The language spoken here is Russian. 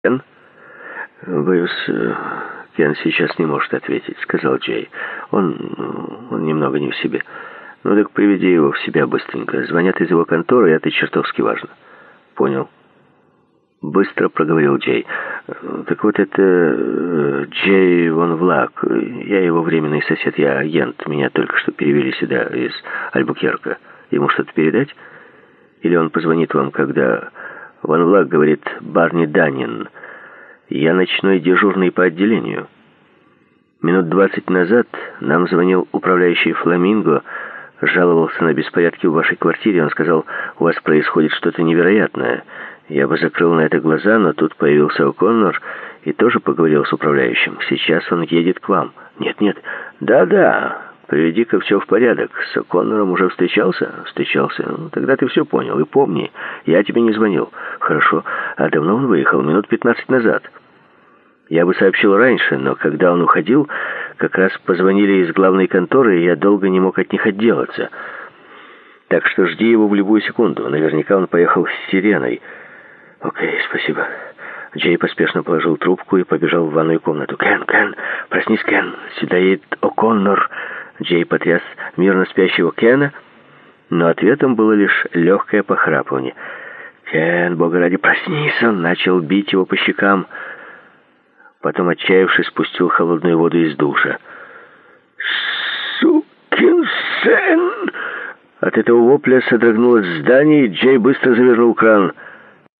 Кен? Боюсь, Кен сейчас не может ответить, сказал Джей. Он немного не в себе. Ну так приведи его в себя быстренько. Звонят из его конторы, и это чертовски важно. Понял. Быстро проговорил Джей. Так вот это Джей Вон Влак. Я его временный сосед, я агент. Меня только что перевели сюда из Альбукерка. Ему что-то передать? Или он позвонит вам, когда... Вон Влак говорит: Барни Даннин. Я ночной дежурный по отделению. Минут 20 назад нам звонил управляющий «Фламинго», жаловался на беспорядки в вашей квартире. Он сказал, у вас происходит что-то невероятное. Я бы закрыл на это глаза, но тут появился О'Коннор и тоже поговорил с управляющим. Сейчас он едет к вам. Нет. Да. Приведи-ка все в порядок. С О'Коннором уже встречался? Встречался. Ну, тогда ты все понял. И помни, я тебе не звонил. Хорошо. А давно он выехал? Минут 15 назад. Я бы сообщил раньше, но когда он уходил, как раз позвонили из главной конторы, и я долго не мог от них отделаться. Так что жди его в любую секунду. Наверняка он поехал с сиреной. Окей, спасибо. Джей поспешно положил трубку и побежал в ванную комнату. Кен, проснись, Кен. Сюда едет О'Коннор. Джей потряс мирно спящего Кена, но ответом было лишь легкое похрапывание. «Кен, бога ради, проснись!» Он начал бить его по щекам. Потом, отчаявшись, спустил холодную воду из душа. «Сукин сын!» От этого вопля содрогнулось здание, и Джей быстро завернул кран.